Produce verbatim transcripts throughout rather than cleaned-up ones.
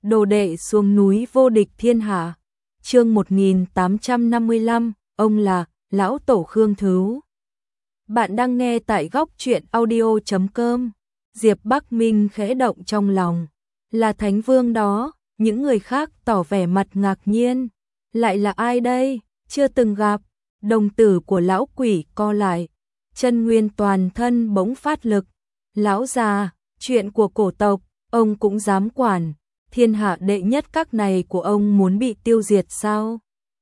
Đồ đệ xuống núi vô địch thiên hạ. Chương một nghìn tám trăm năm mươi lăm, ông là lão tổ Khương Thứu. Bạn đang nghe tại góc truyện audio chấm com. Diệp Bắc Minh khẽ động trong lòng, là Thánh Vương đó. Những người khác tỏ vẻ mặt ngạc nhiên. Lại là ai đây? Chưa từng gặp. Đồng tử của lão quỷ co lại, chân nguyên toàn thân bỗng phát lực. Lão già, chuyện của cổ tộc, ông cũng dám quản. Thiên hạ đệ nhất các này của ông muốn bị tiêu diệt sao?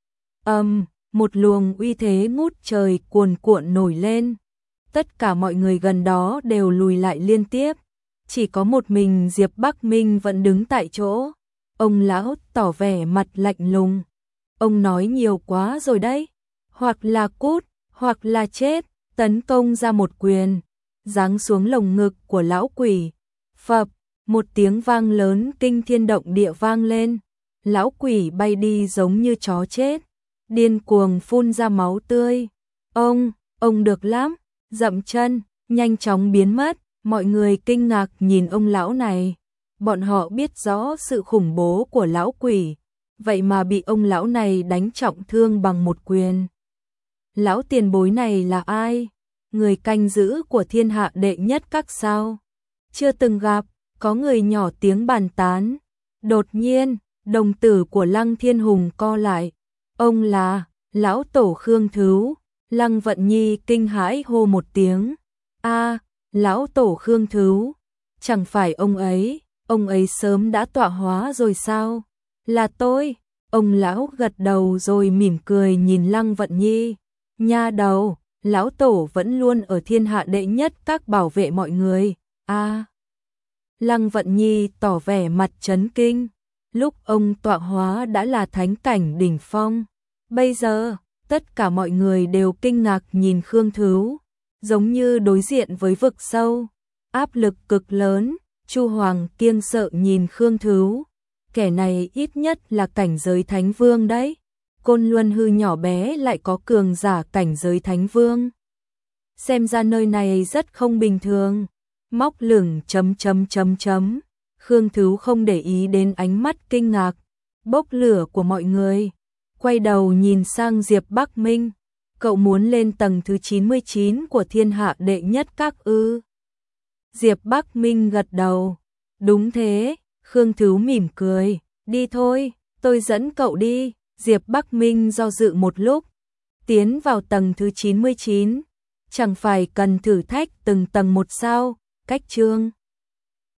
Âm, um, một luồng uy thế ngút trời cuồn cuộn nổi lên. Tất cả mọi người gần đó đều lùi lại liên tiếp. Chỉ có một mình Diệp Bắc Minh vẫn đứng tại chỗ. Ông lão tỏ vẻ mặt lạnh lùng. Ông nói nhiều quá rồi đấy. Hoặc là cút, hoặc là chết. Tấn công ra một quyền, giáng xuống lồng ngực của lão quỷ. Phập, một tiếng vang lớn kinh thiên động địa vang lên. Lão quỷ bay đi giống như chó chết, điên cuồng phun ra máu tươi. Ông, ông được lắm. Dậm chân, nhanh chóng biến mất. Mọi người kinh ngạc nhìn ông lão này. Bọn họ biết rõ sự khủng bố của lão quỷ, vậy mà bị ông lão này đánh trọng thương bằng một quyền. Lão tiền bối này là ai? Người canh giữ của thiên hạ đệ nhất các sao? Chưa từng gặp. Có người nhỏ tiếng bàn tán. Đột nhiên, đồng tử của Lăng Thiên Hùng co lại. Ông là lão tổ Khương Thứu. Lăng Vận Nhi kinh hãi hô một tiếng. A, lão tổ Khương Thứu. Chẳng phải ông ấy, ông ấy sớm đã tọa hóa rồi sao? Là tôi. Ông lão gật đầu rồi mỉm cười nhìn Lăng Vận Nhi. Nha đầu, lão tổ vẫn luôn ở thiên hạ đệ nhất các bảo vệ mọi người. A. Lăng Vận Nhi tỏ vẻ mặt chấn kinh. Lúc ông tọa hóa đã là thánh cảnh đỉnh phong. Bây giờ, tất cả mọi người đều kinh ngạc nhìn Khương Thứu, giống như đối diện với vực sâu. Áp lực cực lớn, Chu Hoàng kiêng sợ nhìn Khương Thứu. Kẻ này ít nhất là cảnh giới Thánh Vương đấy. Côn Luân Hư nhỏ bé lại có cường giả cảnh giới Thánh Vương. Xem ra nơi này rất không bình thường. Móc lửng chấm chấm chấm chấm. Khương Thứu không để ý đến ánh mắt kinh ngạc, bốc lửa của mọi người. Quay đầu nhìn sang Diệp Bắc Minh. Cậu muốn lên tầng thứ chín mươi chín của thiên hạ đệ nhất các ư? Diệp Bắc Minh gật đầu. Đúng thế. Khương Thứu mỉm cười. Đi thôi, tôi dẫn cậu đi. Diệp Bắc Minh do dự một lúc. Tiến vào tầng thứ chín mươi chín. Chẳng phải cần thử thách từng tầng một sao? Cách chương